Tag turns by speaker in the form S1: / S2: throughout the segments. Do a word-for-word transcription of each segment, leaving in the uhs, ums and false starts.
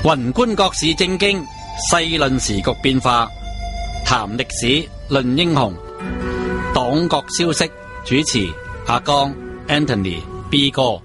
S1: 宏觀國事政經，細論時局變化，談歷史，論英雄，黨國消息。主持阿江 Anthony B 哥。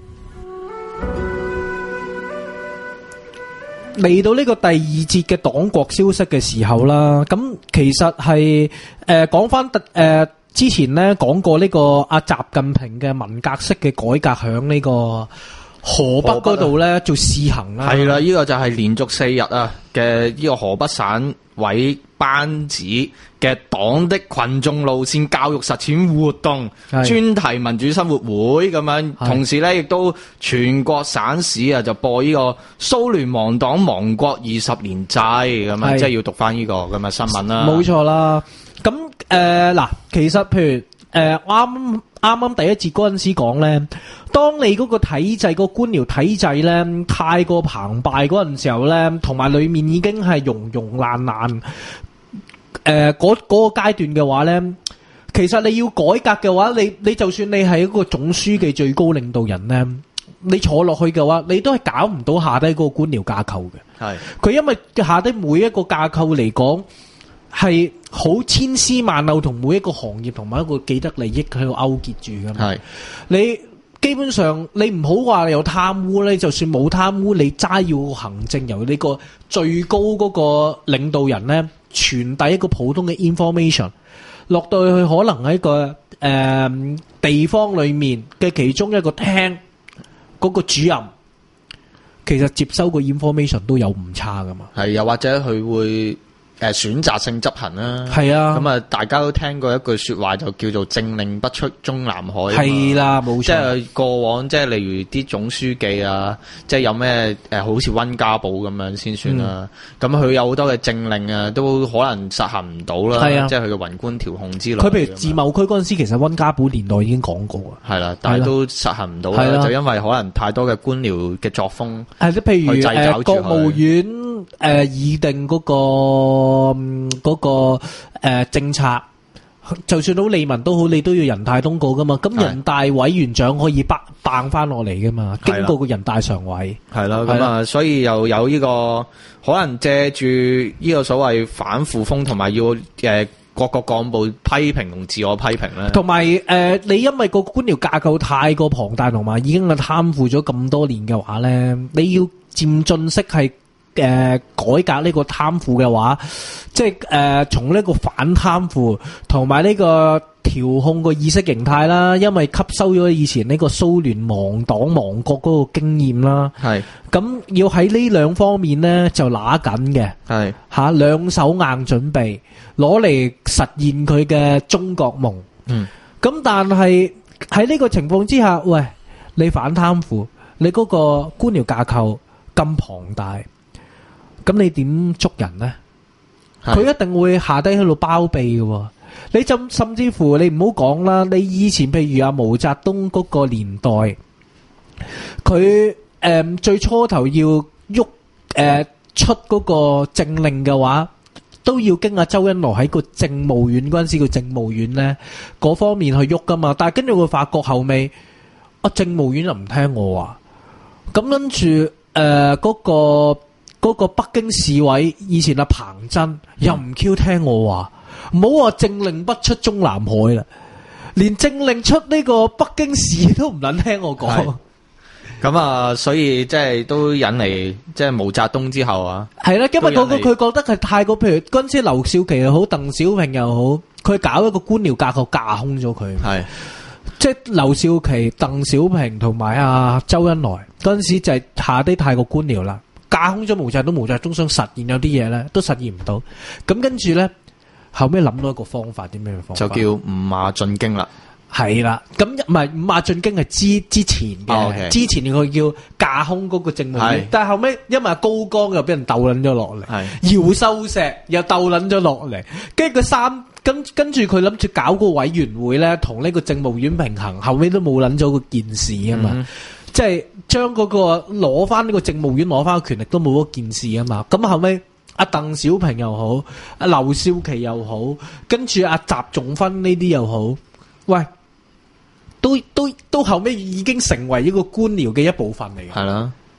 S2: 嚟到呢個第二節嘅黨國消息嘅時候啦，咁其實係誒講翻誒之前咧講過呢個阿習近平嘅文革式嘅改革響呢個河北嗰度咧做試行啦。
S3: 係啦，呢、這個就係連續四日啊嘅呢個河北省委班子嘅黨的群眾路線教育實踐活動專題民主生活會咁樣，同時咧亦都全國省市啊就播呢個蘇聯亡黨亡國二十年祭咁樣，即係要讀翻呢個咁嘅新聞啦。
S2: 冇錯啦。咁誒嗱，其實譬如誒啱啱啱第一節嗰陣時講咧，當你嗰個體制、個官僚體制咧太過澎湃嗰陣時候咧，同埋裡面已經係融融爛爛。誒，嗰嗰個階段嘅話咧，其實你要改革嘅話，你你就算你係一個總書記、最高領導人咧，你坐落去嘅話，你都係搞唔到下低嗰個官僚架構嘅。係佢因為下低每一個架構嚟講係好千絲萬縷，同每一個行業同埋一個既得利益喺度勾結住噶嘛。係你基本上你唔好話有貪污咧，就算冇貪污，你齋要行政由呢個最高嗰個領導人咧。傳遞一個普通嘅 information 落到去，可能喺個誒、呃、地方裏面嘅其中一個廳嗰個主任，其實接收個 information 都有誤差噶嘛。係，又或者佢會誒選擇性執行啦。係啊，咁啊，大家都聽過一句說話就叫做政令不出中南海。係啦，冇錯。即係過往，即係例如啲總書記啊，即係有咩誒，好似溫家寶咁樣先算啦。咁佢、嗯、有好多嘅政令啊，都可能實行唔到啦。係啊，即係佢嘅宏觀調控之類。佢譬如自貿區嗰陣時，其實溫家寶年代已經講過啊。係啦，但係都實行唔到啦，就因為可能太多嘅官僚嘅作風。係，即譬如誒、呃，國務院誒、呃、擬定嗰、那個。嗰、嗯那個誒、呃、政策，就算到利民都好，你都要人大通過噶嘛。咁人大委員長可以拔掹翻落嚟噶嘛，經過個人大常委。係啦，咁啊，所以又有呢、這個可能借住呢個所謂反腐風，同埋要誒、呃、各個幹部批評同自我批評咧。同埋誒，你因為個官僚架構太過龐大，同埋已經係貪腐咗咁多年嘅話咧，你要漸進式係。誒、呃，改革呢個貪腐嘅話，即係誒，從、呃、呢個反貪腐同埋呢個調控個意識形態啦，因為吸收咗以前呢個蘇聯亡黨亡國嗰個經驗啦，係咁要喺呢兩方面呢就拿緊嘅，係吓兩手硬準備，攞嚟實現佢嘅中國夢。嗯，咁但係喺呢個情況之下，喂，你反貪腐，你嗰個官僚架構咁龐大。咁你點捉人呢？佢一定會下低喺度包庇嘅。你就甚至乎你唔好講啦，你以前譬如阿毛澤東嗰個年代，佢誒、呃、最初頭要喐誒、呃、出嗰個政令嘅話，都要經阿周恩來喺個政務院嗰陣時個政務院呢嗰方面去喐噶嘛。但係跟住佢發覺後尾，啊政務院就唔聽我話，咁跟住誒嗰個。嗰個北京市委以前阿彭真又唔 Q 聽我話，唔好話政令不出中南海啦，連政令出呢個北京市都唔撚聽我講。咁啊，所以即係都引嚟即係毛澤東之後啊，係啦，因為嗰個佢覺得係太過，譬如嗰陣時劉少奇又好，鄧小平又好，佢搞一個官僚架構架空咗佢。係，即係劉少奇、鄧小平同埋阿周恩來嗰陣時就係下低太過官僚啦。架空咗毛澤東，毛澤東想實現有啲嘢咧，都實現唔到。咁跟住咧，後尾諗到一個方法，啲咩方法？就叫五馬進京啦。係啦，咁唔係五馬進京係之之前嘅，哦 okay、之前佢叫架空嗰個政務院，但係後尾因為高崗又俾人鬥捻咗落嚟，姚秀石又鬥捻咗落嚟，跟住佢三跟跟住佢諗住搞個委員會咧，同呢個政務院平衡，後尾都冇捻咗個件事啊嘛。嗯即係將嗰個攞翻呢個政務院攞翻個權力都冇嗰件事啊嘛，咁後尾阿鄧小平又好，阿劉少奇又好，跟住阿習仲勳呢啲又好，喂，都都都後尾已經成為一個官僚嘅一部分嚟嘅。係啦，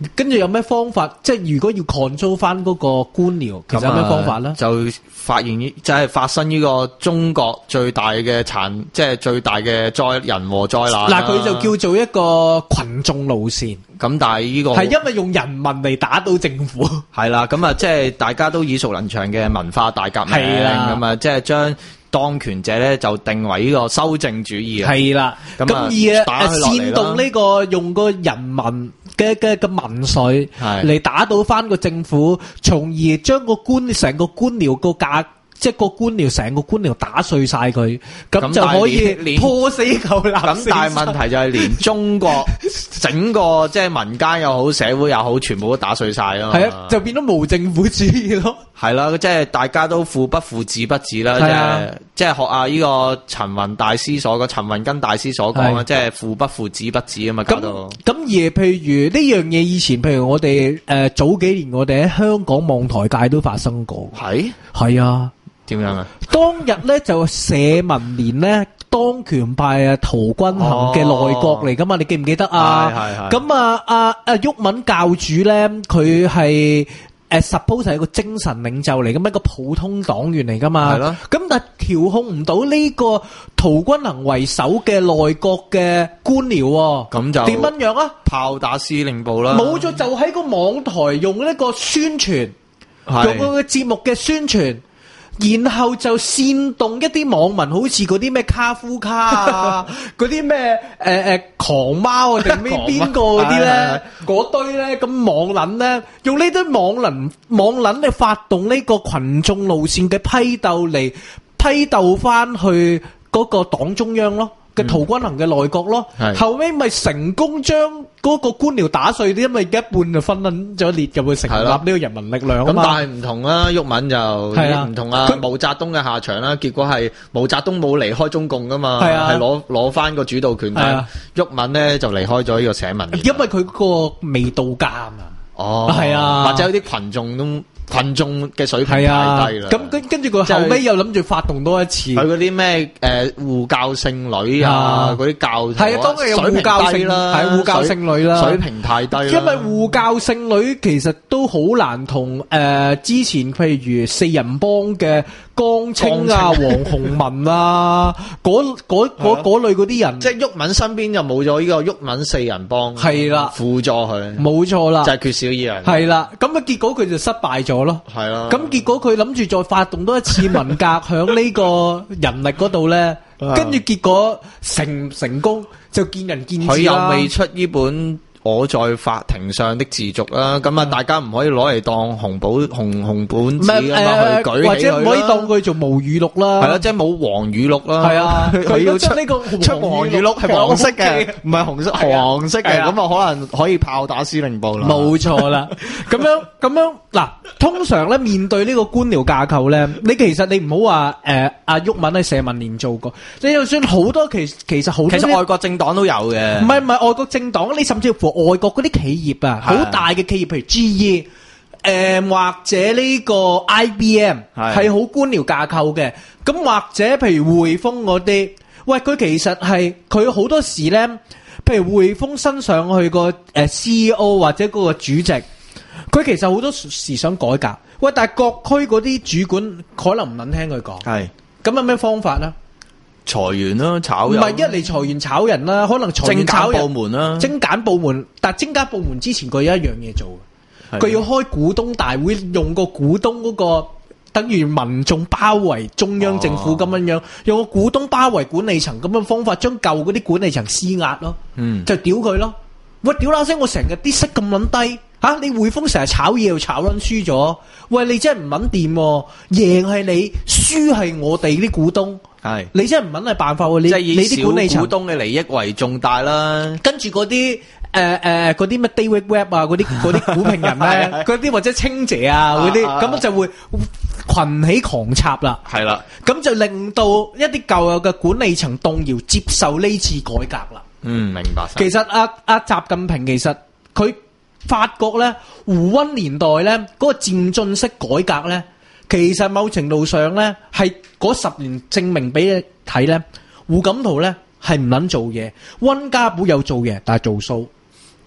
S2: 跟住有咩方法？即係如果要 control 翻嗰個官僚，其實有咩方法咧？
S3: 就發現呢，即係發生呢個中國最大嘅殘，即係最大嘅災人禍災難。
S2: 嗱，佢就叫做一個群眾路線。
S3: 咁但係呢個
S2: 係因為用人民嚟打倒政府。
S3: 係啦，咁啊，即係大家都耳熟能詳嘅文化大革命，咁啊，即係將當權者咧就定為呢個修正主義啊。
S2: 係啦，咁而誒煽動呢個用個人民嘅嘅嘅民粹嚟打倒翻個政府，從而將個官成個官僚個架。即係個官僚成個官僚打碎晒佢，咁就可以破死舊立。
S3: 咁但係問題就係連中國整個即係民間又好，社會又好，全部都打碎晒咯。
S2: 係啊，就變咗無政府主義咯。
S3: 係啦，即係大家都富不富，治不治啦。即係即係學下呢個陳雲大師所講，陳雲根大師所講啊，即係富不富，治不治啊嘛。搞到
S2: 咁而譬如呢樣嘢，以前譬如我哋誒早幾年我哋喺香港網台界都發生過。係係啊。
S3: 點樣啊？
S2: 當日咧就社民連咧當權派啊陶君行嘅內閣嚟噶嘛？你記唔記得啊？係係係。咁啊啊啊毓民教主咧，佢係誒 suppose 係一個精神領袖嚟，咁一個普通黨員嚟噶嘛？係咯。咁但係調控唔到呢個陶君行為首嘅內閣嘅官僚，
S3: 咁就
S2: 點樣樣啊？
S3: 炮打司令部啦。冇
S2: 咗，就喺個網台用呢個宣傳，用佢個節目嘅宣傳。然後就煽動一啲網民，好似嗰啲咩卡夫卡啊，嗰啲咩誒誒狂貓啊，定咩邊個嗰啲咧，嗰堆咧，咁網撚咧，用呢堆網撚網撚嚟發動呢個群眾路線嘅批鬥嚟批鬥翻去嗰個黨中央咯。嘅陶君行嘅內閣咯，後尾咪成功將嗰個官僚打碎啲，因為一半就分撚咗裂，就會成立呢個人民力量啊嘛。
S3: 咁但係唔同啦，毓民就唔同啊，毛澤東嘅下場啦，結果係毛澤東冇離開中共噶嘛，係攞攞翻個主導權，但毓民咧就離開咗呢個社民連，
S2: 因為佢嗰個未到家啊嘛。
S3: 哦，係啊，或者有啲群眾都。群眾嘅水平太低啦，
S2: 咁跟跟住佢後尾又諗住發動多一次，
S3: 佢嗰啲咩誒護教聖女啊，嗰啲教
S2: 係啊，當然有護教聖啦，係護教聖女啦，
S3: 水平太低啦。
S2: 因為護教聖女其實都好難同誒之前譬如四人幫嘅江青啊、黃鴻文啊嗰嗰嗰嗰類嗰啲人，
S3: 即係毓民身邊就冇咗呢個毓民四人幫，
S2: 係啦，
S3: 輔助佢，
S2: 冇錯啦，
S3: 就係缺少呢樣，
S2: 係啦，咁啊結果佢就失敗咗。咯，係啦。咁結果佢諗住再發動多一次文革，響呢個人力嗰度咧，跟住結果成唔成功就見仁見智啦。佢
S3: 又未出呢本我在法庭上的自續啦，咁啊大家唔可以攞嚟當紅寶紅紅本子咁樣去舉起佢啦，
S2: 或者唔可以當佢做無語錄啦。
S3: 係啦，即係冇黃語錄啦。
S2: 係啊，佢要出呢個
S3: 出黃語錄係黃色嘅，唔係紅色黃色嘅，咁啊可能可以炮打司令部啦。
S2: 冇錯啦，咁樣咁樣嗱，通常咧面對呢個官僚架構咧，你其實你唔好話誒阿毓民喺社民連做過，你就算好多其其實好多
S3: 其實外國政黨都有嘅，
S2: 唔係唔係外國政黨，你甚至乎。外國嗰啲企業啊，好大嘅企業，譬如 G E，誒、呃、或者呢個 I B M 係好官僚架構嘅，咁或者譬如匯豐嗰啲，喂佢其實係佢好多時咧，譬如匯豐新上去個誒 C E O 或者嗰個主席，佢其實好多時想改革，喂但係各區嗰啲主管可能唔撚聽佢講，係咁有咩方法咧？
S3: 裁員啦，炒人
S2: 唔係一嚟裁員炒人啦，可能裁員炒人
S3: 精簡部門啦，
S2: 精簡部門，但係精簡部門之前佢有一樣嘢做，佢要開股東大會，用個股東嗰個等於民眾包圍中央政府咁樣樣，用個股東包圍管理層咁嘅方法，將舊嗰啲管理層施壓咯，嗯，就屌佢咯，喂屌啦聲，我成日啲息咁撚低。吓、啊！你匯豐成日炒嘢又炒撚輸咗，喂！你真係唔撚掂，贏係你，輸係我哋啲股東，係你真係唔撚係辦法喎！你
S3: 即係以
S2: 你啲管理層
S3: 股東嘅利益為重大啦。
S2: 跟住嗰啲誒誒嗰啲咩 David Webb 啊，嗰啲嗰啲股評人咧，嗰啲或者清姐啊嗰啲，咁就會群起狂插啦。係啦，咁就令到一啲舊有嘅管理層動搖，接受呢次改革啦。
S3: 嗯，明白。
S2: 其實阿阿習近平其實佢。發覺咧，胡溫年代咧嗰個漸進式改革咧，其實某程度上咧係嗰十年證明俾你睇咧，胡錦濤咧係唔撚做嘢，溫家寶有做嘢，但係做數。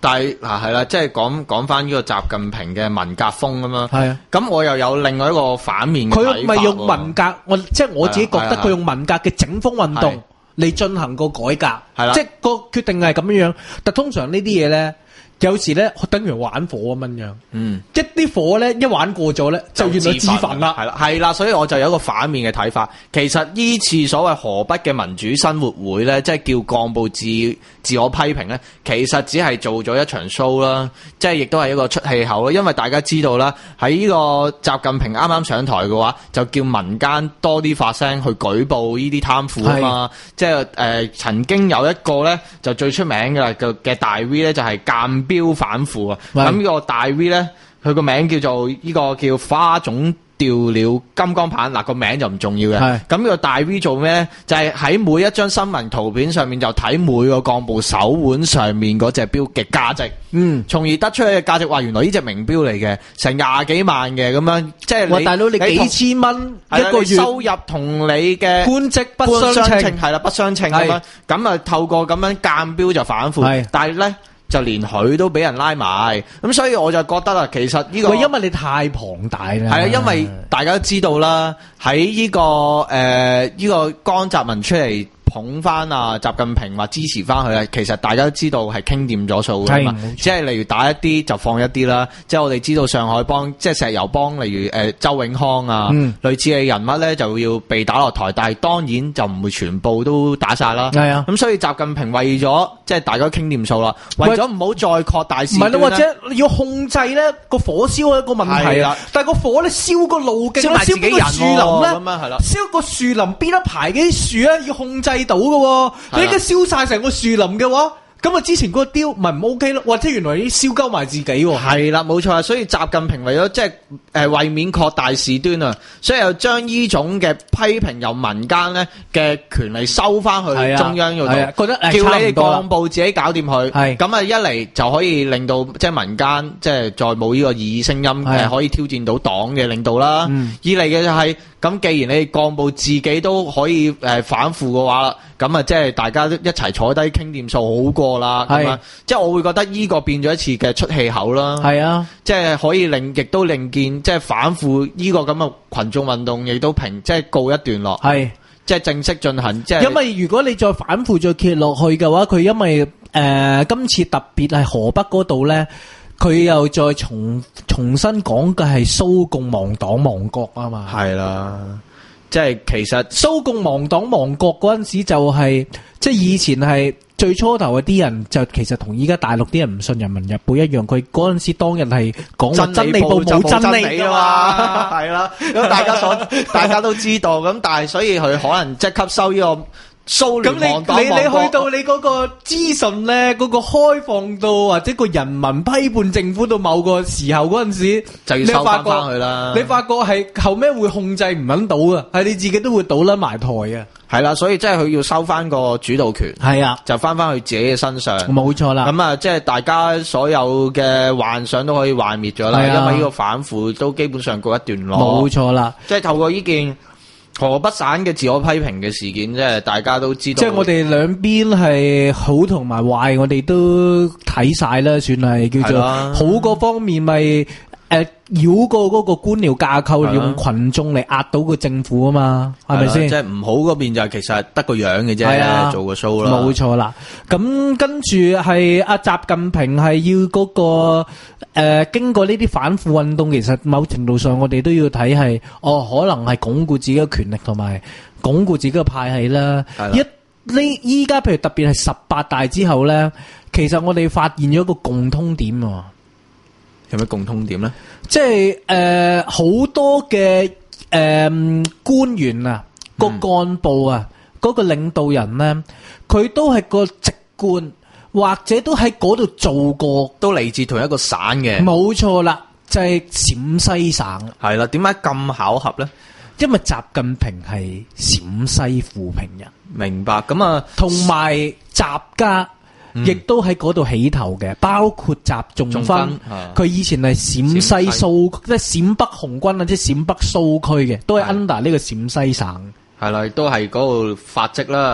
S3: 但係嗱係啦，即係講講翻呢個習近平嘅文革風咁樣。
S2: 係啊，
S3: 咁我又有另外一個反面嘅睇法喎。
S2: 佢咪用文革，我即係我自己覺得佢用文革嘅整風運動嚟進行個改革，
S3: 係啦，
S2: 即係個決定係咁樣樣。但通常呢啲嘢咧，有時咧等於玩火咁樣樣。嗯，一啲火咧一玩過咗咧，就原來自焚啦。
S3: 係啦，係啦，所以我就有一個反面嘅睇法。其實呢次所謂河北嘅民主生活會咧，即係叫幹部自自我批評咧，其實只係做咗一場 show 啦，即係亦都係一個出氣口啦。因為大家知道啦，喺呢個習近平啱啱上台嘅話，就叫民間多啲發聲去舉報呢啲貪腐啊嘛。即係誒、呃、曾經有一個咧就最出名嘅啦嘅嘅大 V 咧就係鑑標反腐啊。咁呢個大 V 咧，佢個名叫做呢個叫花種掉了金剛棒，嗱個名就唔重要嘅。咁呢個大 V 做咩咧？就係、是、喺每一張新聞圖片上面就睇每個幹部手腕上面嗰隻標嘅價值，嗯，從而得出嘅價值話原來呢隻名標嚟嘅，成廿幾萬嘅咁樣，即係你
S2: 大佬你幾千蚊一個月
S3: 收入同你嘅
S2: 官職不相稱，
S3: 係啦不相稱咁樣，咁啊透過咁樣鑑標就反腐，但係咧。就連佢都俾人拉埋，咁所以我就覺得啊，其實呢個
S2: 喂，因為你太龐大啦。
S3: 係啊，因為大家都知道啦，喺呢個誒呢個江澤民出嚟捧翻啊習近平話支持翻佢啊，其實大家都知道係傾掂咗數㗎嘛，即係例如打一啲就放一啲啦，即係我哋知道上海幫即係石油幫，例如誒周永康啊，嗯、類似嘅人物咧就要被打落台，但係當然就唔會全部都打晒啦。係啊，咁所以習近平為咗即係大家傾掂數啦，為咗唔好再擴大事端，唔係或者
S2: 要控制咧個火燒係一個問題啦，但係個火咧燒個路徑，燒
S3: 自己人
S2: 樹林咧，
S3: 咁樣係啦，
S2: 燒個樹林邊一排嘅啲樹咧要控制到嘅，你而家燒晒成個樹林嘅話，咁啊之前嗰個雕咪唔 OK 咯，或者原來已經燒鳩埋自己喎。
S3: 係啦，冇錯啊，所以習近平為咗即係誒為免擴大事端啊，所以又將呢種嘅批評由民間咧嘅權利收翻去中央嗰度，
S2: 覺得
S3: 叫你哋幹部自己搞掂佢。係咁啊，一嚟就可以令到即係民間即係再冇呢個異議聲音誒，可以挑戰到黨嘅領導啦。嗯、二嚟嘅就係、是。咁既然你哋幹部自己都可以誒反腐嘅話啦，咁啊即係大家都一齊坐低傾掂數好過啦。咁啊，即係我會覺得呢個變咗一次嘅出氣口啦。係啊，即係可以令亦都令見即係反腐呢個咁嘅群眾運動，亦都平即係告一段落。係即係正式進行。即係
S2: 因為如果你再反腐再揭落去嘅話，佢因為誒、呃、今次特別係河北嗰度咧。佢又再重重新講嘅係蘇共亡黨亡國啊嘛，
S3: 係啦，即係其實
S2: 蘇共亡黨亡國嗰陣時就係、是、即係以前係最初頭嗰啲人就其實同依家大陸啲人唔信人民日報一樣，佢嗰陣時當日係講真理報冇真理噶嘛，
S3: 係啦，咁大家所大家都知道，咁但係所以佢可能即係吸收呢、這個。蘇聯亡黨亡國，咁你你你
S2: 去到你嗰個資訊咧，嗰、嗰個開放到或者個人民批判政府到某個時候嗰陣時，
S3: 就要收翻翻去啦。
S2: 你發覺係後尾會控制唔撚到啊，係你自己都會倒甩埋台啊。
S3: 係啦，所以即係佢要收翻個主導權，係啊，就翻翻去自己嘅身上，
S2: 冇錯啦。
S3: 咁啊，即係大家所有嘅幻想都可以幻滅咗啦，因為呢個反腐都基本上告一段落，
S2: 冇錯啦。
S3: 即係透過呢件。河北省嘅自我批評嘅事件，即係大家都知道。
S2: 即係我哋兩邊係好同埋壞，我哋都睇晒啦，算係叫做好嗰方面咪誒繞過嗰個官僚架構，用群眾嚟壓倒個政府啊嘛，係咪先？
S3: 即係唔好嗰邊就其實得個樣嘅啫，做個 show 啦。
S2: 冇錯啦。咁跟住係阿習近平係要嗰、嗰個誒、呃、經過呢啲反腐運動，其實某程度上我哋都要睇係哦，可能係鞏固自己嘅權力同埋鞏固自己嘅派系啦。一呢依家譬如特別係十八大之後咧，其實我哋發現咗一個共通點啊。
S3: 有咩共通點咧？
S2: 即係誒，好、呃、多嘅誒、呃、官員啊，個幹部啊，嗰、嗯、個領導人咧，佢都係個直官，或者都喺嗰度做過，
S3: 都嚟自同一個省嘅。
S2: 冇錯啦，就係、是、陝西省。係
S3: 啦，點解咁巧合咧？
S2: 因為習近平係陝西富平人。
S3: 明白。咁啊，
S2: 同埋習家。亦都喺嗰度起頭嘅，包括習仲勳，佢以前係陝西蘇，即係陝北紅軍啊，即係陝北蘇區嘅，都係 under 呢個陝西省。
S3: 係啦，亦都係嗰度發跡啦。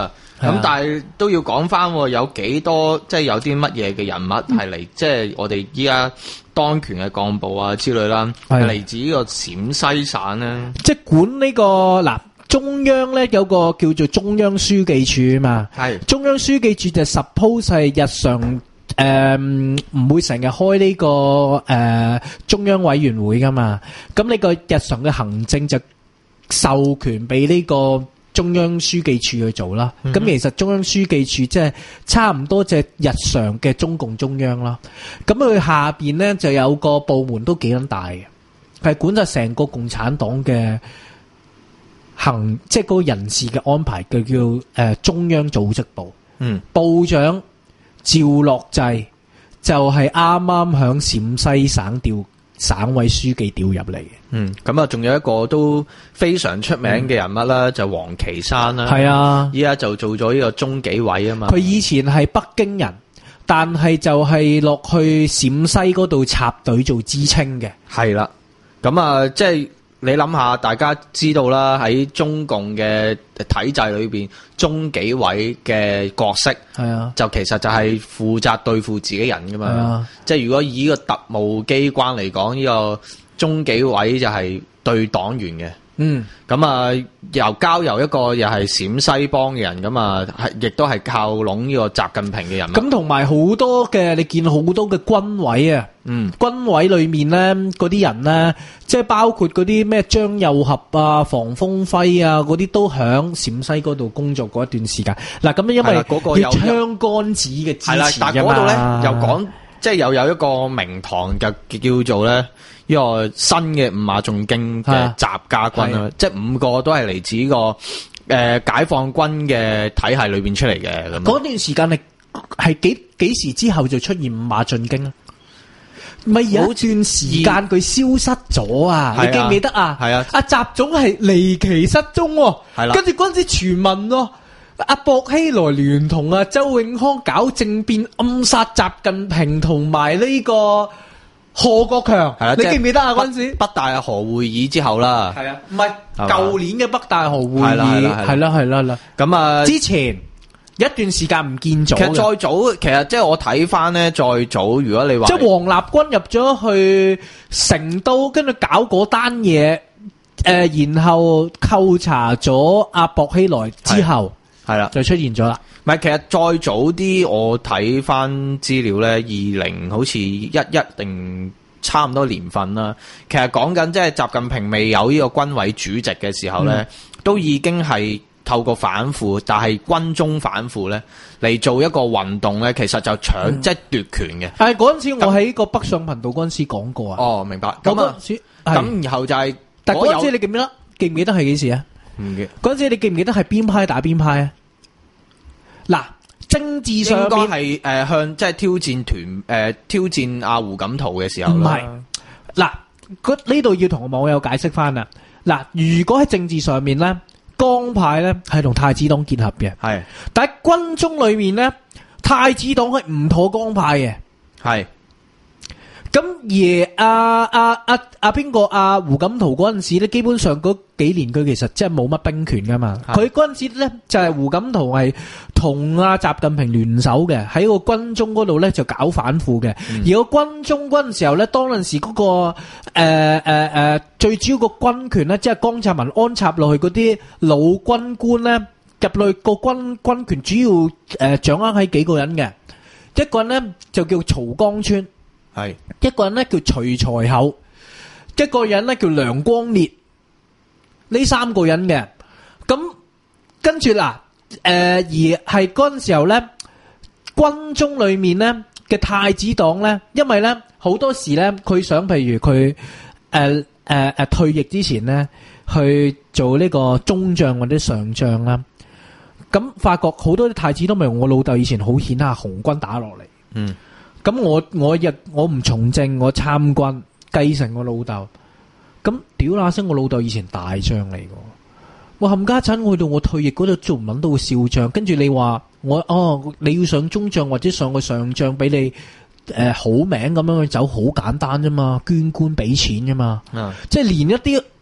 S3: 咁但係都要講翻，有幾多即係有啲乜嘢嘅人物係嚟，即係我哋依家當權嘅幹部啊之類啦，係嚟自呢個陝西省咧。即係管呢個嗱，中央咧有個叫做中央書記處啊嘛。係中央書記處就 suppose 係日常誒唔會成日開呢個誒中央委員會噶嘛。咁呢個日常嘅行政就授權俾呢個中央書記處去做啦，咁、嗯、其實中央書記處即係差唔多即係日常嘅中共中央啦。咁佢下邊呢就有個部門都幾咁大嘅，係管咗成個共產黨嘅行，即係嗰個人事嘅安排，佢叫誒、呃、中央組織部。嗯，部長趙樂際就係啱啱響陝西省調省委書記調入嚟嘅。嗯，咁啊，仲有一個都非常出名嘅人物啦，嗯、就王岐山啦。係啊，依家就做咗呢個中紀委啊嘛。佢以前係北京人，但係就係落去陝西嗰度插隊做知青嘅。係啦，咁啊，即係你諗下，大家知道啦，喺中共嘅體制裏邊，中紀委嘅角色係啊，就其實就係負責對付自己人噶嘛。係啊，即係如果以呢個特務機關嚟講，呢、這個中紀委就係對黨員嘅。嗯，咁啊，又交由一個又係陝西幫嘅人，咁啊，係亦都係靠攏呢個習近平嘅人物。咁同埋好多嘅，你見好多嘅軍委啊，嗯，軍委裏面咧，嗰啲人咧，即係包括嗰啲咩張又俠啊、房峰輝啊，嗰啲都響陝西嗰度工作過一段時間。嗱，咁因為嗰個有槍桿子嘅支持啊嘛，但係嗰度咧又講，即係又有一個名堂嘅叫做咧。呢個新嘅五馬重經嘅習家軍啊，即係五個都係嚟自呢個誒、呃、解放軍嘅體系裏邊出嚟嘅。咁嗰段時間係係幾幾時之後就出現五馬進京啊？咪有段時間佢消失咗啊？你記唔記得啊？係啊，阿習總係離奇失蹤，係啦。跟住嗰陣時傳聞咯，阿薄熙來聯同阿周永康搞政變暗殺習近平同埋呢個賀國強，係啦，你記唔記得啊？嗰陣時北大河會議之後啦，係啊，唔係舊年嘅北大河會議，係啦係啦係啦係啦啦。咁啊，之前一段時間唔見咗。其實再早，其實即係我睇翻咧，再早，如果你話即係王立軍入咗去成都，跟住搞嗰單嘢，誒、呃，然後扣查咗阿薄熙來之後，係啦，就出現咗啦。唔係，其實再早啲，我睇翻資料咧，二零好似一一定差唔多年份啦。其實講緊即係習近平未有呢個軍委主席嘅時候咧，嗯、都已經係透過反腐，但係軍中反腐咧嚟做一個運動咧，其實就搶、嗯、即係奪權嘅。係嗰陣時，我喺個北上頻道嗰陣時講過啊。哦，明白。咁啊，咁然後就係、是，但係嗰陣時你記唔記得？記唔記得係幾時啊？唔記得。嗰陣時你記唔記得係邊派打邊派啊？嗱，政治上應該係誒向即係挑戰團誒、呃、挑戰阿胡錦濤嘅時候啦。唔係，嗱，呢度要同網友解釋翻啦。嗱，如果喺政治上面咧，江派咧係同太子黨結合嘅，係。但係軍中裏面咧，太子黨係唔妥江派嘅，係。咁而阿阿阿阿邊個阿胡錦濤嗰陣時咧，基本上嗰幾年佢其實真係冇乜兵權噶嘛。佢嗰陣時咧就係、是、胡錦濤係同阿習近平聯手嘅，喺個軍中嗰度咧就搞反腐嘅。嗯、而個軍中嗰陣時候咧，當陣時嗰、那個誒誒誒最主要個軍權咧，即係江澤民安插落去嗰啲老軍官咧，入去個軍軍權主要誒、呃、掌握喺幾個人嘅，一個人咧就叫曹江川。係一個人咧叫徐才厚，一個人咧叫梁光烈，呢三個人嘅。咁跟住嗱，誒、呃、而係嗰陣時候咧，軍中裏面咧嘅太子黨咧，因為咧好多時咧佢想，譬如佢誒誒誒退役之前咧去做呢個中將或者上將啦，咁發覺好多啲太子黨咪用我老豆以前好顯下紅軍打落嚟，嗯。咁我我亦我唔從政，我參軍繼承我老豆。咁屌那聲，我老豆以前大將嚟嘅，我冚家鏟我去到我退役嗰度做唔捻到個少將，跟住你話我哦，你要上中將或者上個上將俾你誒、呃、好名咁樣去走，好簡單啫嘛，捐官俾錢啫嘛，嗯、即係連一啲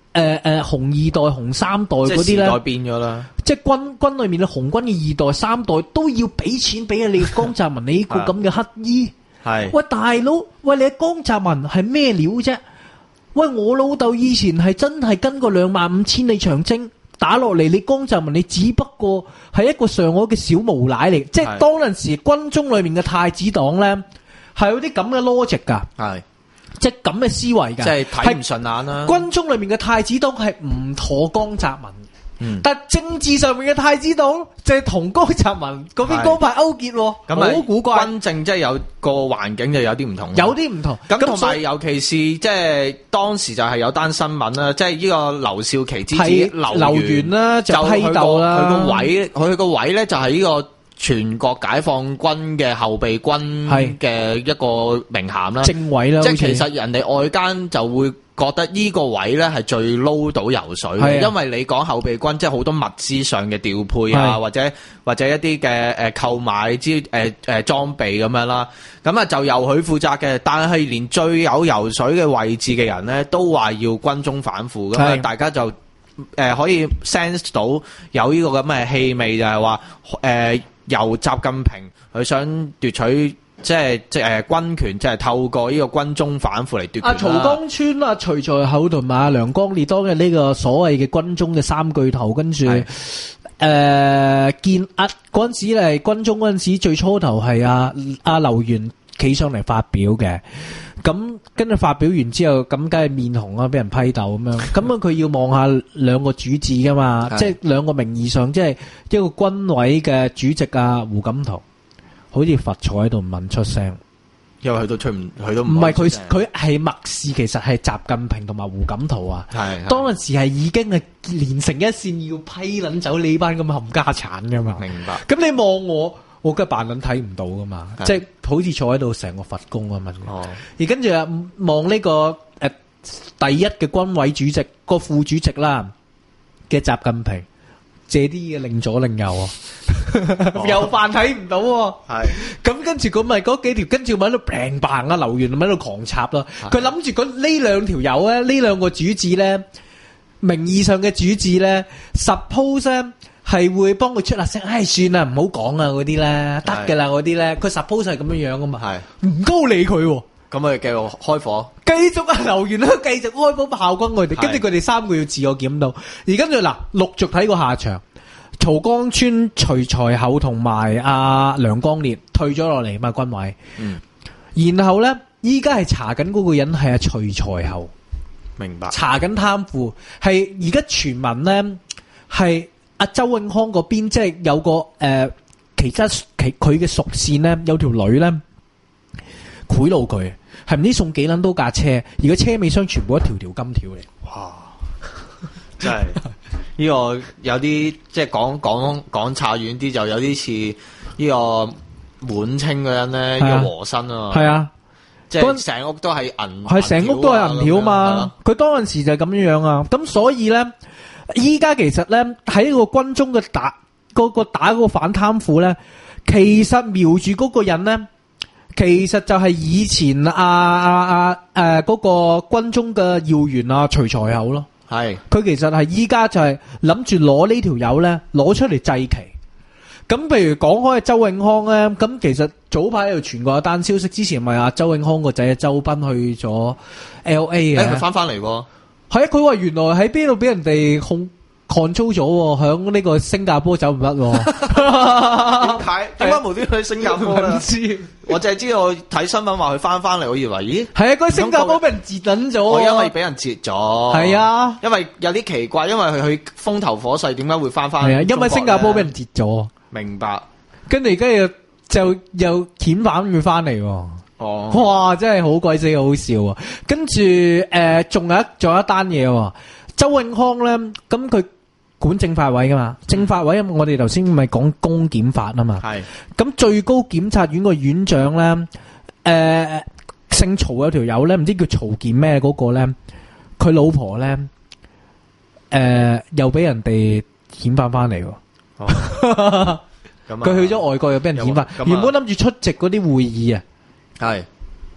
S2: 誒誒紅二代、紅三代嗰啲
S3: 即係時代
S2: 咧，
S3: 變咗啦。
S2: 即係軍軍裏面嘅紅軍嘅二代、三代都要俾錢俾你江澤民你呢個咁嘅乞衣。
S3: 係
S2: 喂大佬，喂你江澤民係咩料啫？喂我老豆以前係真係跟過兩萬五千里長征打落嚟，你江澤民你只不過係一個上海嘅小無賴嚟，即係當陣時軍中裏面嘅太子黨咧係有啲咁嘅 logic 噶，
S3: 係
S2: 即係咁嘅思維噶，
S3: 即係睇唔順眼啦。
S2: 軍中裏面嘅太子黨係唔妥江澤民。
S3: 嗯，
S2: 但政治上面嘅太子黨就係同江澤民嗰邊江派勾結，
S3: 咁
S2: 好古怪。
S3: 軍政即係有個環境就有啲唔同，
S2: 有啲唔同。
S3: 咁同
S2: 所以
S3: 埋尤其是即係當時就係有單新聞啦，即係呢個劉少奇之子
S2: 係
S3: 劉
S2: 劉
S3: 源
S2: 源啦，就
S3: 就
S2: 批鬥啦。
S3: 佢個位，佢個位咧就係呢個全國解放軍嘅後備軍嘅一個名銜啦。
S2: 政委啦，
S3: 即係
S2: 好似
S3: 其實人哋外間就會覺得呢個位咧係最撈到油水嘅，
S2: 係啊
S3: 因為你講後備軍即係好多物資上嘅調配啊，
S2: 係
S3: 或者或者一啲嘅誒購買之誒誒裝備咁樣啦，咁啊就由佢負責嘅。但係連最有油水嘅位置嘅人咧，都話要軍中反腐，咁啊
S2: 係
S3: 大家就誒、呃、可以 sense 到有呢個咁嘅氣味，就係話誒由習近平佢想奪取。即係即係誒軍權，即係透過呢個軍中反腐嚟奪權啦。
S2: 阿曹江川、阿徐才厚同埋阿梁光烈當日呢個所謂嘅軍中嘅三巨頭，跟住誒、呃、見阿嗰陣時咧，軍中嗰陣時最初頭係阿阿劉源企上嚟發表嘅，咁跟住發表完之後，咁梗係面紅啦，俾人批鬥咁樣。咁啊，佢要望下兩個主子噶嘛，即係兩個名義上即係一個軍委嘅主席啊胡錦濤。好似佛坐喺度唔問出聲，
S3: 因為佢都出唔，佢都唔
S2: 唔係佢佢係默示，其實係習近平同埋胡錦濤啊。
S3: 係
S2: 當陣時係已經係連成一線要批撚走你班咁嘅冚家產噶嘛。
S3: 明白。
S2: 咁你望我，我梗係扮撚睇唔到噶嘛，即係好似坐喺度成個佛公咁樣。
S3: 哦，
S2: 而跟住啊望呢個誒、呃、第一嘅軍委主席個副主席啦嘅習近平。借啲嘢擰左擰右啊，又扮睇唔到喎。係咁跟住佢咪嗰幾條，跟住咪喺度砰砰啊，劉源咪喺度狂插咯。佢諗住嗰呢兩條友咧，呢兩個主子咧，名義上嘅主子咧 ，suppose 咧係會幫佢出下聲。唉，算啦，唔好講啊嗰啲咧，得㗎啦嗰啲咧。佢 suppose 係咁樣樣噶嘛，係唔鳩理佢喎。
S3: 咁咪繼續開火，
S2: 繼續啊！劉源咧繼續開火炮轟佢哋，跟住佢哋三個要自我檢討。而跟住嗱，陸續睇個下場，曹江川、徐才厚同埋阿梁光烈退咗落嚟嘛軍委。嗯，然後咧，依家係查緊嗰個人係阿徐才厚，
S3: 明白？查
S2: 緊貪腐，係而家傳聞咧係阿周永康嗰邊，即係有個誒、呃，其他其佢嘅屬線咧，有條女咧賄賂佢。係唔知送幾撚多架車，而個車尾箱全部一條條金條嚟。
S3: 哇！真係呢個有啲即係講講講差遠啲，就有啲似呢個滿清嗰人咧，呢個和珅啊。係啊，即係成屋都係銀，
S2: 係成屋都係銀條嘛。佢當陣時就係咁樣樣啊。咁所以咧，依家其實咧喺個軍中嘅打嗰、嗰個打嗰個反貪腐咧，其實瞄住嗰個人咧。其實就係以前啊啊啊誒嗰個軍中嘅要員啊徐才厚咯，係佢其實係依家就係諗住攞呢條友咧攞出嚟祭旗。咁譬如講開周永康咧，咁其實早排喺度傳過一單消息，之前咪阿周永康個仔周斌去咗 L A 嘅，
S3: 誒佢翻翻嚟喎，
S2: 係啊，佢話原來喺邊度俾人哋控。control 咗喎，響呢個新加坡走唔得喎。
S3: 點解？點解無端端去新加坡咧？
S2: 唔知，我
S3: 淨係知道睇新聞話佢翻翻嚟，我以為咦？
S2: 係啊，佢新加坡俾人截緊咗。
S3: 我因為俾人截咗。係啊，因為有啲奇怪，因為佢去風頭火勢，點解會翻翻？
S2: 係啊，因為新加坡俾人截咗。
S3: 明白。跟
S2: 住而家又就又遣返佢翻嚟。哦。哇！真係好鬼死好笑啊！跟住誒，仲有一仲有一單嘢喎，周永康咧，咁佢。管政法委噶嘛？政法委我哋頭先咪講公檢法啊嘛。係。咁最高檢察院個院長咧，誒、呃，姓曹有條友咧，唔知叫曹健咩嗰個咧，佢老婆咧，誒、呃，又俾人哋遣返翻嚟。哦。佢去咗外國又俾人遣返，原本諗住出席嗰啲會議啊。係。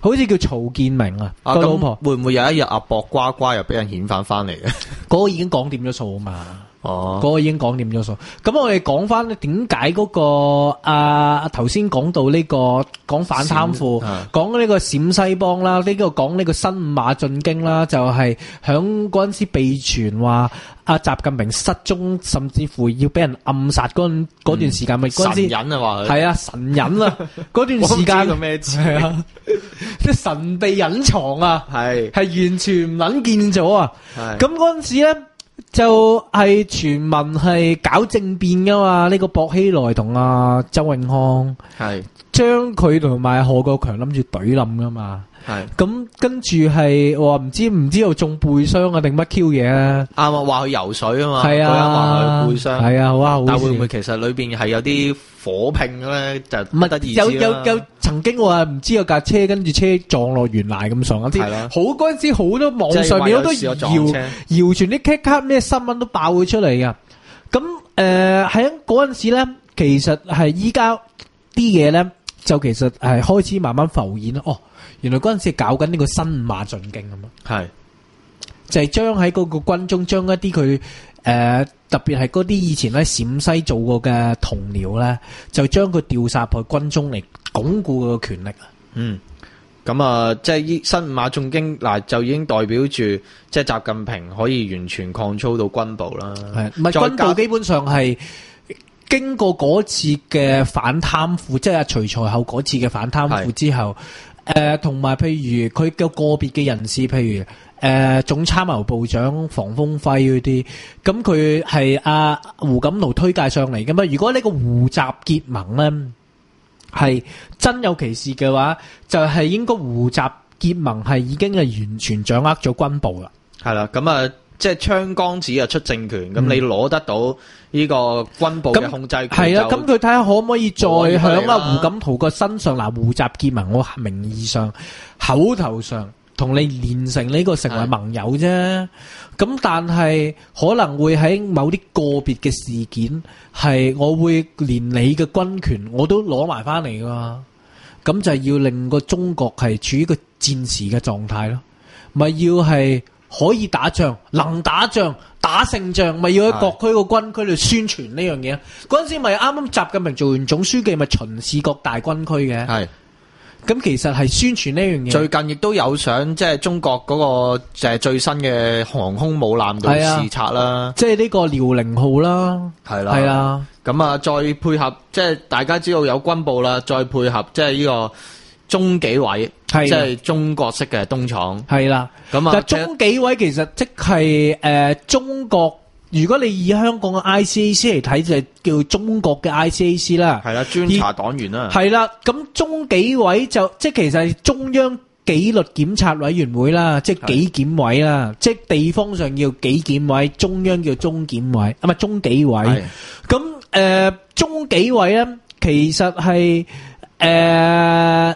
S2: 好似叫曹建明啊，
S3: 啊，
S2: 個老婆
S3: 咁會唔會有一日阿博瓜瓜又俾人遣返翻嚟嘅？
S2: 嗰個已經講掂咗數啊嘛。
S3: 哦，
S2: 嗰個已經講掂咗數。咁我哋講翻咧，點解嗰個啊頭先講到呢、個講反貪腐，
S3: 陝
S2: 講呢個陝西幫啦，呢、個講呢個新五馬進京啦，就係響嗰陣時被傳話阿習近平失蹤，甚至乎要俾人暗殺嗰陣嗰段時間，咪嗰陣時
S3: 神隱啊話佢
S2: 係啊神隱啊嗰段時間
S3: 我唔知個咩字
S2: 係啊，即係神秘隱藏啊，
S3: 係
S2: 係完全唔撚見咗啊！
S3: 係
S2: 咁嗰陣時咧。就係傳聞係搞政變噶嘛？呢、這個薄熙來同阿周永康
S3: 係
S2: 將佢同埋何國強諗住懟冧噶嘛？
S3: 係
S2: 咁跟住係話唔知唔知道中背傷啊定乜 Q 嘢啊？
S3: 啱啊，話佢游水啊嘛，
S2: 係
S3: 嗰人話
S2: 啊，
S3: 佢背傷，
S2: 係啊，好啊，好
S3: 但會唔
S2: 笑
S3: 會其實裏邊係有啲火拼嘅咧？就
S2: 唔
S3: 不得而知
S2: 係有有
S3: 啦
S2: 有曾經話唔知有架車跟住車撞落懸崖咁上下啲，
S3: 係啦
S2: 好嗰陣時好多網
S3: 即係
S2: 上面好多
S3: 話有試過
S2: 謠
S3: 撞車
S2: 謠傳啲 K 卡咩新聞都爆咗出嚟噶。咁誒喺嗰陣時咧，其實係依家啲嘢咧，就其實係開始慢慢浮現啦。哦，原來嗰陣時係搞緊呢個新五馬進京咁啊，
S3: 係
S2: 就係將喺嗰個軍中將一啲佢誒特別係嗰啲以前喺陝西做過嘅同僚咧，就將佢調殺去軍中嚟鞏固佢嘅權力啊。
S3: 嗯。咁啊，即係依新五馬進京嗱，就已經代表住即係習近平可以完全抗操到軍部啦。
S2: 係，唔係
S3: 再加
S2: 軍部基本上係經過嗰次嘅反貪腐，即係阿徐才厚嗰次嘅反貪腐之後，誒同埋譬如佢嘅個別嘅人士，譬如誒、呃、總參謀部長房峰輝嗰啲，咁佢係阿胡錦濤推介上嚟嘅嘛。如果呢個胡習結盟咧係真有其事嘅話，就係、是、應該胡習結盟係已經係完全掌握咗軍部啦。
S3: 係啦，咁啊，即係槍桿子啊出政權，咁、
S2: 嗯
S3: 你攞得到呢個軍部嘅控制權
S2: 係啊，
S3: 就
S2: 咁佢睇下可唔可以再響阿
S3: 攞返嚟啦
S2: 胡錦濤個身上嗱，胡習結盟，我名義上、口頭上同你連成呢個成為盟友啫。咁但係可能會喺某啲個別嘅事件，係我會連你嘅軍權我都攞埋翻嚟噶。咁就係要令個中國係處於一個戰時嘅狀態咯，咪要係可以打仗，能打仗，打勝仗，咪要喺各區個軍區度宣傳呢樣嘢。嗰陣時咪啱啱習近平做完總書記，咪巡視各大軍區嘅。
S3: 係
S2: 咁其實係宣傳呢樣嘢。
S3: 最近亦都有上即係中國嗰個就係最新嘅航空母艦度
S2: 係啊
S3: 視察啦，
S2: 即係呢個遼寧號啦，
S3: 係啦，
S2: 係啦，
S3: 咁啊，再配合即係大家知道有軍部啦，再配合即係呢個中紀委，
S2: 係
S3: 即係中國式嘅東廠。
S2: 係啦。
S3: 咁啊
S2: 但，中紀委其實即係誒中國，如果你以香港嘅 I C A C 嚟睇，就係叫中國嘅 I C A C 啦。
S3: 係啦，專查黨員啦，
S2: 係啦，咁中紀委就即係其實係中央紀律檢察委員會啦，即係紀檢委啦，即係地方上叫紀檢委，中央叫中檢委，啊唔係中紀委。
S3: 係
S2: 咁誒、呃，中紀委咧，其實係誒、呃、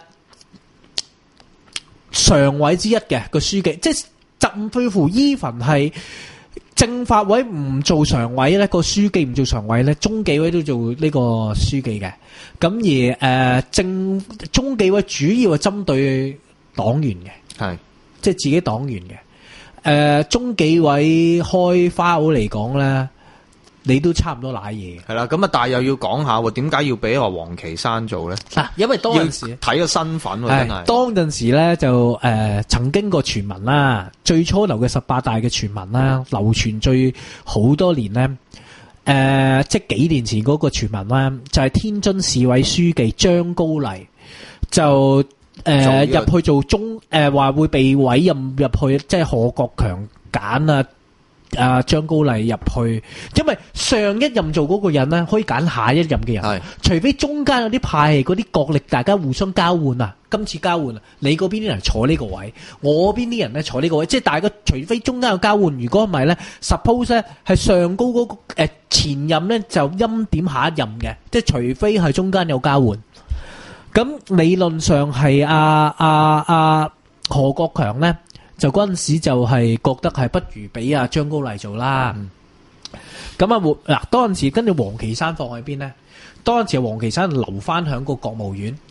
S2: 常委之一嘅個書記，即係甚至乎 even 係政法委唔做常委咧，個書記唔做常委咧，中紀委都做呢個書記嘅。咁而誒、呃、政中紀委主要係針對黨員嘅，
S3: 係
S2: 即係自己黨員嘅。誒、呃、中紀委開花好嚟講咧，你都差唔多賴嘢
S3: 係啦，咁啊，但係又要講下喎，點解要俾阿黃岐山做咧？
S2: 啊，因為當
S3: 要
S2: 陣時
S3: 睇個身份喎，
S2: 係
S3: 真係。
S2: 當陣時咧就誒、呃、曾經個傳聞啦，最初流嘅十八大嘅傳聞啦，流傳最好多年咧，誒、呃、即係幾年前嗰個傳聞啦，就係、是、天津市委書記張高麗就誒入、呃
S3: 做呢個
S2: 去做中誒話、呃、會被委任入去，即係何國強揀啊。啊，張高麗入去，因為上一任做嗰個人咧，可以揀下一任嘅人，
S3: 係
S2: 除非中間有啲派系嗰啲角力，大家互相交換啊。今次交換啊，你嗰邊啲人坐呢個位，我邊啲人咧坐呢個位，即係大家除非中間有交換，如果唔係咧，suppose 咧係上高嗰、嗰個誒、呃、前任咧就欽點下一任嘅，即係除非係中間有交換。咁理論上係阿阿阿何國強咧。就嗰陣時就係覺得係不如俾阿張高麗做啦。咁啊、嗯，嗱當陣時跟住黃岐山放喺邊咧？當陣時黃岐山留翻響個國務院。嗱，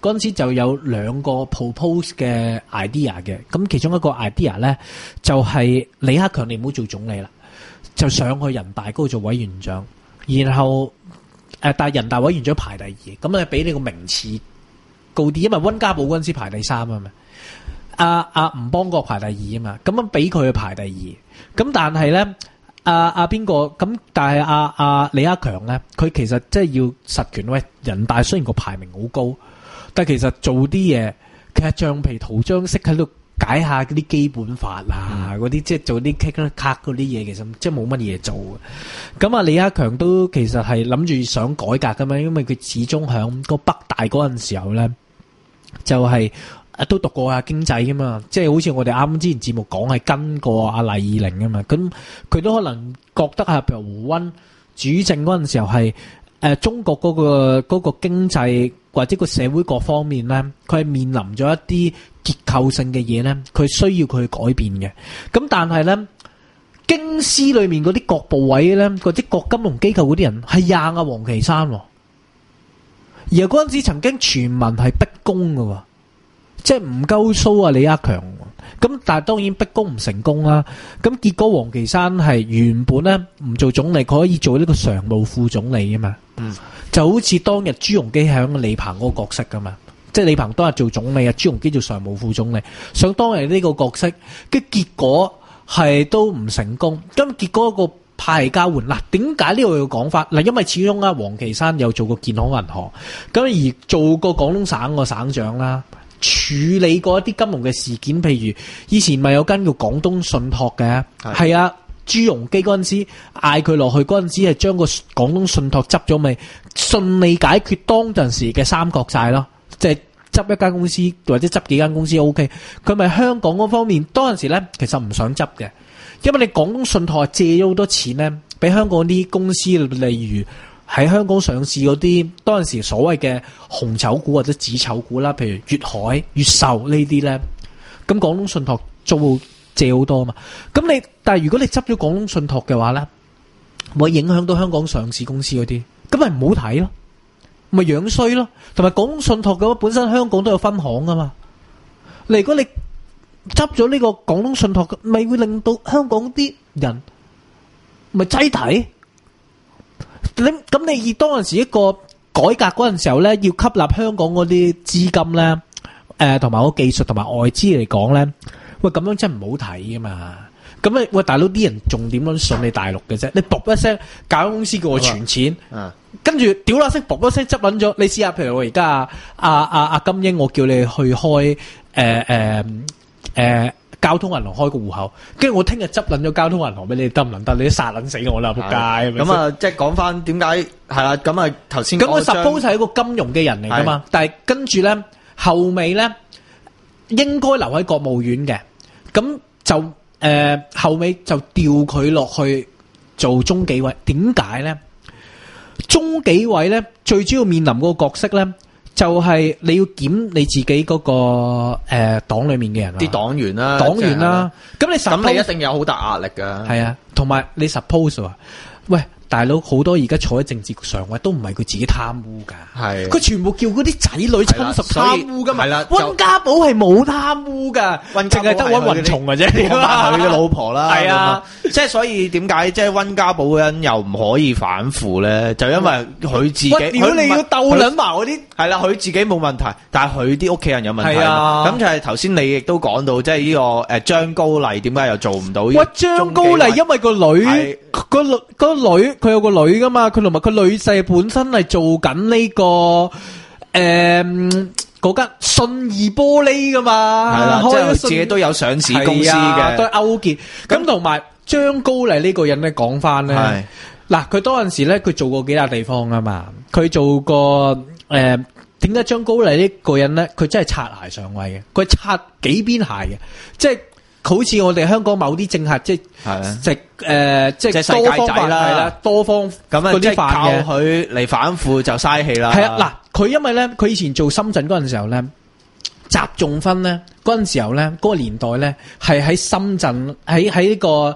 S2: 嗰陣時就有兩個 propose 嘅 idea 嘅，咁其中一個 idea 咧就係李克強你唔好做總理啦，就上去人大嗰度做委員長，然後誒、呃、但係人大委員長排第二，咁啊俾你個名次高啲，因為溫家寶嗰陣時排第三啊嘛，阿阿吳邦國排第二啊嘛，咁樣俾佢去排第二，咁但係咧。阿阿邊個咁？但係阿阿李克強咧，佢其實即係要實權。喂，人大雖然個排名好高，但係其實做啲嘢，其實橡皮圖章式喺度解下嗰啲基本法啊，嗰啲、嗯、即係做啲 kick 卡嗰啲嘢，其實即係冇乜嘢做嘅。咁啊，李克強都其實係諗住想改革噶嘛，因為佢始終響個北大嗰陣時候咧，就係、是。都讀過下經濟噶嘛，即係好似我哋啱啱之前節目講係跟過阿黎以寧啊嘛，咁佢都可能覺得啊，譬如胡溫主政嗰陣時候係誒、呃、中國嗰、嗰個嗰、嗰個經濟或者個社會各方面咧，佢係面臨咗一啲結構性嘅嘢咧，佢需要佢去改變嘅。咁但係咧，京師裏面嗰啲各部委咧，嗰啲各金融機構嗰啲人係硬啊王岐山，而嗰陣時曾經傳聞係逼宮㗎喎。即係唔夠蘇啊李克強，咁但係當然逼宮唔成功啦。咁結果王岐山係原本咧唔做總理，佢可以做呢個常務副總理啊嘛。嗯，就好似當日朱鎔基響李鵬嗰個角色噶嘛，即係李鵬當日做總理啊，朱鎔基做常務副總理，想當日呢個角色，嘅結果係都唔成功。咁結果個派系交換嗱，點解呢個要講法嗱？因為始終啊，王岐山有做過建行銀行，咁而做過廣東省個省長啦。處理過一啲金融嘅事件，譬如以前咪有間叫廣東信託嘅，係的啊，朱鎔基嗰陣時嗌佢落去嗰陣時係將個廣東信託執咗，咪順利解決當陣時嘅三角債咯，即係執一間公司或者執幾間公司 OK， 佢咪香港嗰方面當陣時咧其實唔想執嘅，因為你廣東信託借咗好多錢咧，俾香港啲公司，例如。喺香港上市嗰啲，當陣時所謂嘅紅籌股或者紫籌股啦，譬如粵海、越秀呢啲咧，咁廣東信託做借好多嘛。咁你但係如果你執咗廣東信託嘅話咧，會影響到香港上市公司嗰啲，咁咪唔好睇咯，咪樣衰咯。同埋廣東信託嘅話，本身香港都有分行噶嘛。你如果你執咗呢個廣東信託，咪會令到香港啲人咪擠提。你咁你以當陣時一個改革嗰陣時候咧，要吸納香港嗰啲資金咧，誒同埋個技術同埋外資嚟講咧，喂咁樣真係唔好睇噶嘛。咁啊喂大佬，啲人仲點樣信你大陸嘅啫？你卜一聲搞公司叫我存錢，嗯、跟住屌啦聲卜一聲執撚咗。你試下，譬如我而家啊啊啊阿金英，我叫你去開誒誒誒交通銀行開個戶口，跟住我聽日執撚咗交通銀行俾你，得唔能得？你都殺撚死我啦，仆街！
S3: 咁啊，即係講翻點解係啦？咁啊頭先
S2: 咁佢 suppose 係一個金融嘅人嚟噶嘛？但係跟住咧後尾咧應該留喺國務院嘅，咁就誒、呃、後尾就調佢落去做中紀委。點解咧？中紀委咧最主要面臨嗰個角色咧。就係你要檢你自己嗰、那個誒、呃、黨裏面嘅人，啲
S3: 黨員啦，
S2: 黨員啦，咁你
S3: 咁你一定有好大壓力噶。
S2: 係啊，同埋你 suppose 話，喂大佬好多而家坐喺政治局上位都唔係佢自己貪污噶，係佢全部叫嗰啲仔女親屬貪污噶嘛。係啦，溫家寶係冇貪污噶，淨係得溫雲松嘅啫，
S3: 佢嘅老婆啦。
S2: 係啊，
S3: 即係所以點解即係溫家寶嗰人又唔可以反腐咧？就因為佢自己，
S2: 如果你要鬥撚埋嗰啲。
S3: 係啦，佢自己冇問題，但係佢啲屋企人有問題。係啊，咁就係頭先你亦都講到，即係呢個誒張高麗點解又做唔到？
S2: 喂，張高麗因為個女個女個女佢有個女噶嘛，佢同埋佢女婿本身係做緊呢個誒嗰間信義玻璃噶嘛。係啦，即係佢自己都有上市公司嘅，都係勾結。咁同埋張高麗呢個人咧，講翻咧，嗱佢當陣時咧，佢做過幾笪地方啊嘛，佢做過誒。點解張高麗呢個人咧，佢真係擦鞋上位嘅，佢擦幾邊鞋嘅，即係好似我哋香港某啲政客，即係食誒，即係多方法啦，係啦，多方咁啊，即係靠佢嚟反腐就嘥氣啦。係啊，嗱，佢因為咧，佢以前做深圳嗰陣時候咧，習仲勳咧嗰陣時候咧，嗰個年代咧係喺深圳喺喺呢個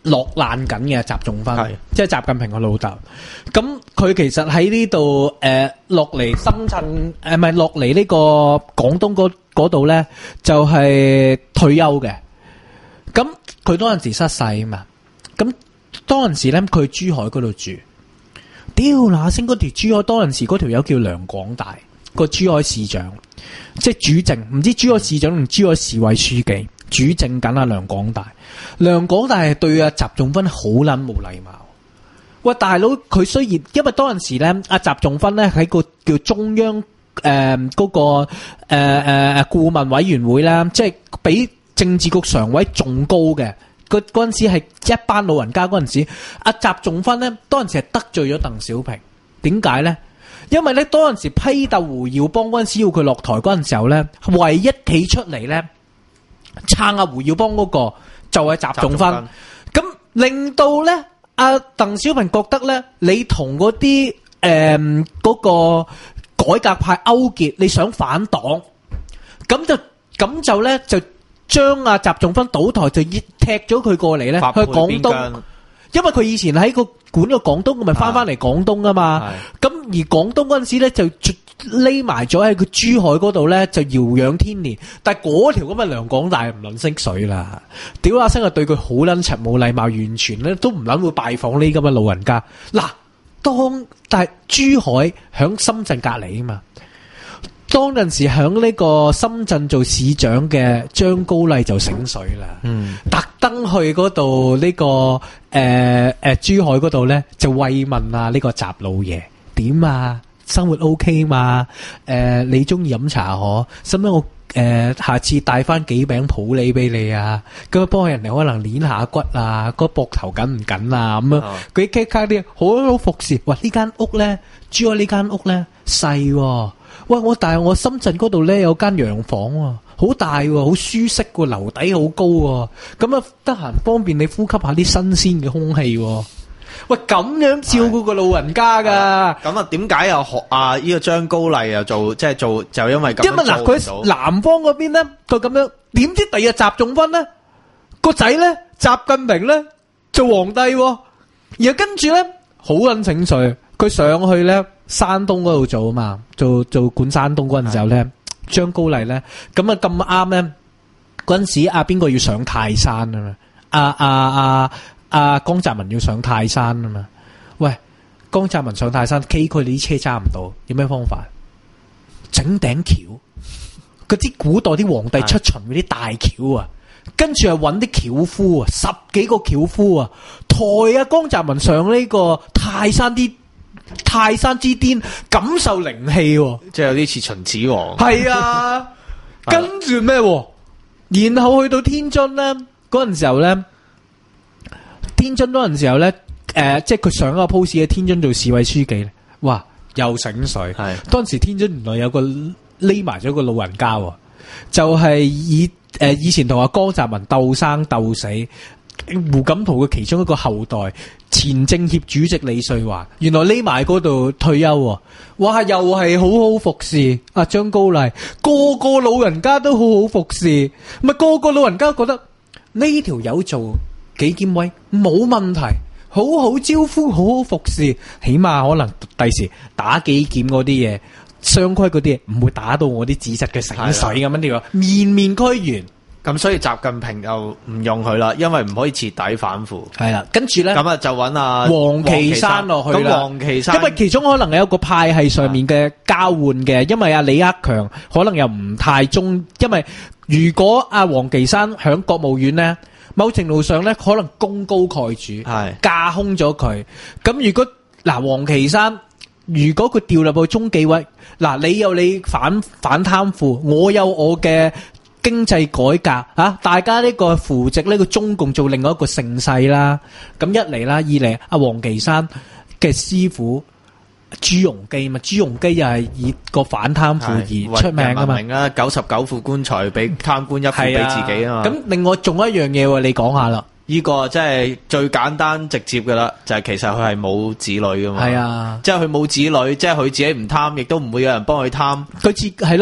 S2: 落難緊嘅習仲勳
S3: 係，
S2: 即係習近平個老豆。咁佢其實喺呢度誒落嚟深圳誒，唔係落嚟呢個廣東嗰嗰度咧，就係退休嘅。咁佢當陣時失勢啊嘛，咁當陣時咧佢珠海嗰度住，屌嗱聲嗰條珠海當陣時嗰條友叫梁廣大，個珠海市長，即係主政，唔知珠海市長定珠海市委書記主政緊啊梁廣大。梁廣大係對阿習仲勳好撚冇禮貌。喂，大佬佢雖然因為當陣時咧，阿習仲勳咧喺個叫中央誒嗰、呃那個誒誒誒顧問委員會咧，即係比政治局常委仲高嘅。嗰嗰陣時係一班老人家嗰陣時，阿習仲勳咧當陣時係得罪咗鄧小平。點解咧？因為咧當陣時批鬥胡耀邦嗰陣時要佢落台嗰陣時候咧，唯一企出嚟咧撐阿胡耀邦嗰個就係習仲勳，咁令到咧阿鄧小平覺得咧，你同嗰啲誒嗰個改革派勾結，你想反黨，咁就咁就咧就將阿習仲勳倒台，就踢咗佢過嚟咧去廣東，因為佢以前喺個管個廣東，咁咪翻翻嚟廣東啊嘛，咁而廣東嗰陣時咧就匿埋咗喺佢珠海嗰度咧，就遙仰天年。但係嗰條咁嘅梁廣大唔撚識水啦，屌阿生啊對佢好撚柒冇禮貌，完全咧都唔撚會拜訪呢咁嘅老人家。嗱，當但係珠海響深圳隔離啊嘛，當陣時響呢個深圳做市長嘅張高麗就醒水啦，嗯，特登去嗰度呢個誒誒、呃呃、珠海嗰度咧就慰問啊呢個習老爺點啊？生活 OK 嘛？誒、呃，你中意飲茶可？使唔使我誒、呃、下次帶翻幾餅普洱俾你啊？咁啊，幫人哋可能捏下骨啊，個膊頭緊唔緊啊？咁樣佢傾下啲好好服侍。哇！呢間屋咧，珠海呢間屋咧細喎。喂，我但係我深圳嗰度咧有間洋房喎、啊，好大喎、啊，好舒適喎、啊，樓底好高喎、啊。咁啊，得閒方便你呼吸下啲新鮮嘅空氣喎、啊。喂，咁樣照顧個老人家噶，
S3: 咁啊？點解又學啊？呢個張高麗又做，即係做，就因為咁樣做唔到。因為嗱，
S2: 佢南方嗰邊咧，佢咁樣，點知第日習仲勳咧個仔咧，習近平咧做皇帝、啊，然後跟住咧好撚醒水，佢上去咧山東嗰度做啊嘛，做做管山東嗰陣時候咧，張高麗咧，咁啊咁啱咧，嗰陣時阿邊個要上泰山啊嘛，阿阿阿。阿、啊、江澤民要上泰山啊嘛，喂，江澤民上泰山，K 佢哋啲車揸唔到，有咩方法？整頂橋，嗰啲古代啲皇帝出巡嗰啲大橋啊，跟住係搵啲轎夫啊，十幾個轎夫啊，抬啊江澤民上呢個泰山啲泰山之巔，感受靈氣、啊，
S3: 即係有啲似秦始皇。
S2: 係啊，跟住咩？然後去到天津咧，嗰陣時候咧。天津嗰陣時候咧，誒、呃，即係佢上一個 post 喺天津做市委書記咧，哇，又醒水。係當時天津原來有個匿埋咗個老人家，就係、是、以誒、呃、以前同阿江澤民鬥生鬥死，胡錦濤嘅其中一個後代，前政協主席李瑞華，原來匿埋嗰度退休。哇，又係好好服侍阿張高麗，個個老人家都好好服侍，咪個個老人家覺得呢條友做。幾劍威冇問題，好好招呼，好好服侍，起碼可能第時打幾劍嗰啲嘢，雙規嗰啲嘢唔會打到我啲指質嘅醒水咁樣條，面面俱圓。
S3: 咁所以習近平又唔用佢啦，因為唔可以徹底反腐。
S2: 係啦，跟住咧，咁啊
S3: 就揾阿
S2: 王岐山落去啦。
S3: 咁王岐山，
S2: 因為其中可能有一個派系上面嘅交換嘅，因為阿李克強可能又唔太中，因為如果阿王岐山響國務院咧。某程度上咧，可能功高蓋主，係架空咗佢。咁如果嗱，王岐山如果佢調入去中紀委，嗱，你有你反反貪腐，我有我嘅經濟改革啊，大家呢個扶植呢個中共做另外一個盛世啦。咁一嚟啦，二嚟阿王岐山嘅師傅朱鎔基嘛，朱鎔基又係以個反貪腐而出名噶嘛。
S3: 明啊，九十九副棺材俾貪官一副俾自己啊嘛。
S2: 咁另外仲有一樣嘢，你講下啦。
S3: 呢個即係最簡單直接噶啦，就係、是、其實佢係冇子女噶嘛。係啊，即係佢冇子女，即係佢自己唔貪，亦都唔會有人幫佢貪。
S2: 佢自係咯，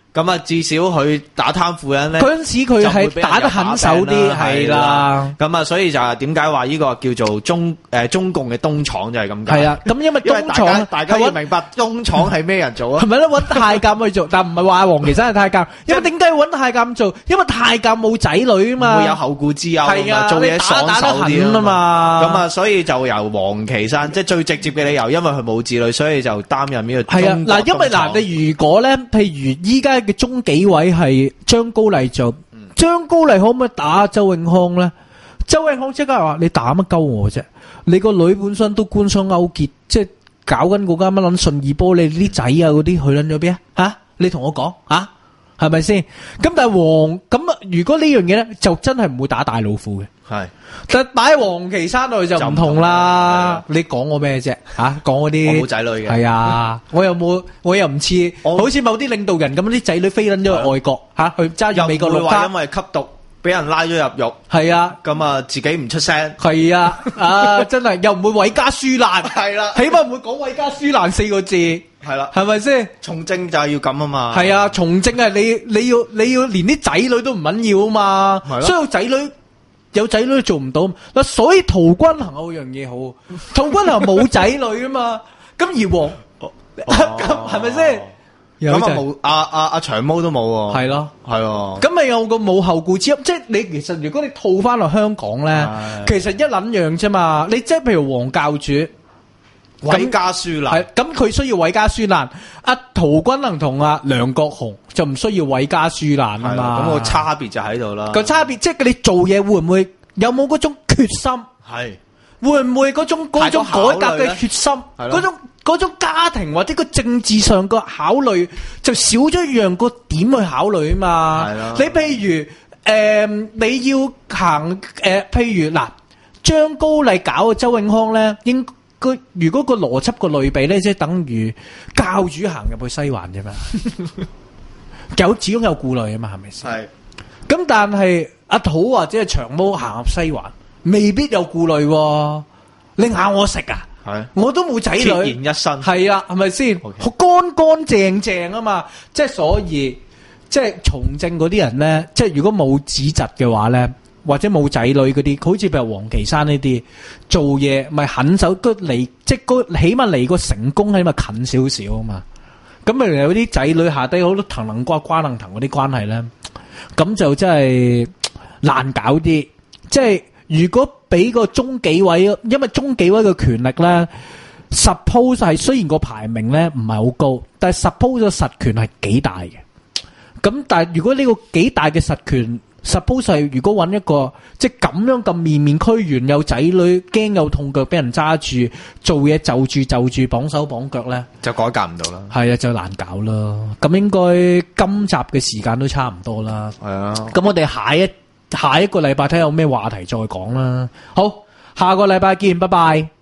S3: 咁啊，至少佢打貪腐人咧，
S2: 嗰陣時佢係打得狠手啲，係啦。
S3: 咁啊，所以就係點解話呢個叫做中誒中共嘅東廠就係咁解。
S2: 係啊，咁因為東廠
S3: 大家要明白東廠係咩人做啊？
S2: 係咪咧揾太監去做？但唔係話黃岐山係太監，因為點解要揾太監做？因為太監冇仔女啊嘛，
S3: 會有後顧之憂，
S2: 係啊，
S3: 做嘢爽手啲
S2: 啊嘛。
S3: 咁啊，所以就由黃岐山，即係最直接嘅理由，因為佢冇子女，所以就擔任呢個中國東廠。係啊，嗱，因為嗱，你如果咧，譬如依家嘅中紀委係張高麗做，張高麗可唔可以打周永康咧？周永康即刻話：你打乜鳩我啫？你個女本身都官商勾結，即係搞緊嗰間乜撚信義玻璃啲仔啊嗰啲去撚咗邊啊？吓，你同我講啊，係咪先？咁但係黃咁啊，如果呢樣嘢咧，就真係唔會打大老虎嘅。係，但擺黃岐山度就唔同啦。你講我咩啫？吓，講我啲我冇仔女嘅。係啊，我又冇，我又唔似，好似某啲領導人咁，啲仔女飛撚咗去外國吓，去揸住美國綠卡，因為吸毒俾人拉咗入獄。係啊，咁啊自己唔出聲。係啊，啊真係又唔會韋家輸難。係啦，起碼唔會講韋家輸難四個字。係啦，係咪先？從政就係要咁啊嘛。係啊，從政係你你要你要連啲仔女都唔撚要啊嘛。係咯，所以仔女。有仔女都做唔到嗱，所以陶君行有樣嘢好，陶君行冇仔女啊嘛，咁而黃咁係咪先？咁啊冇阿阿阿長毛都冇喎，係咯係喎，咁咪有個冇後顧之憂，即係你其實如果你套翻落香港咧，其實一撚樣啫嘛，你即係譬如黃教主。韋家輸難，係咁佢需要韋家輸難，阿陶君行同阿梁國雄就唔需要韋家輸難啊嘛，咁個差別就喺度啦。個差別即係你做嘢會唔會有冇嗰種決心？係會唔會嗰種嗰種改革嘅決心？嗰種嗰種家庭或者個政治上個考慮就少咗一樣個點去考慮啊嘛。係啦，你譬如誒、呃、你要行誒、呃、譬如嗱張高麗搞嘅周永康咧，應。佢如果個邏輯個類比咧，即係等於教主行入去西環啫嘛，有始終有顧慮啊嘛，係咪先？係。咁但係阿土或者係長毛行入西環，未必有顧慮喎。你咬我食啊？係。我都冇仔女。孑然一身。係啊，係咪先？乾乾淨淨啊嘛，即係所以，即係從政嗰啲人咧，即係如果冇子侄嘅話咧。或者冇仔女嗰啲，好似譬如黃岐山呢啲做嘢，咪狠手都離，即係起碼離個成功起碼近少少啊嘛。咁咪有啲仔女下低好多藤能瓜瓜能藤嗰啲關係咧，咁就真係難搞啲。即係如果俾個中紀委，因為中紀委嘅權力咧 ，suppose 係雖然個排名咧唔係好高，但係 suppose 個實權係幾大嘅。咁但係如果呢個幾大嘅實權，suppose 係如果揾一個即係咁樣咁面面俱圓，有仔女驚有痛腳俾人揸住做嘢，就住就住綁手綁腳咧，就改革唔到啦。係啊，就難搞啦。咁應該今集嘅時間都差唔多啦。係啊。咁我哋下一下一個禮拜睇下有咩話題再講啦。好，下個禮拜見，拜拜。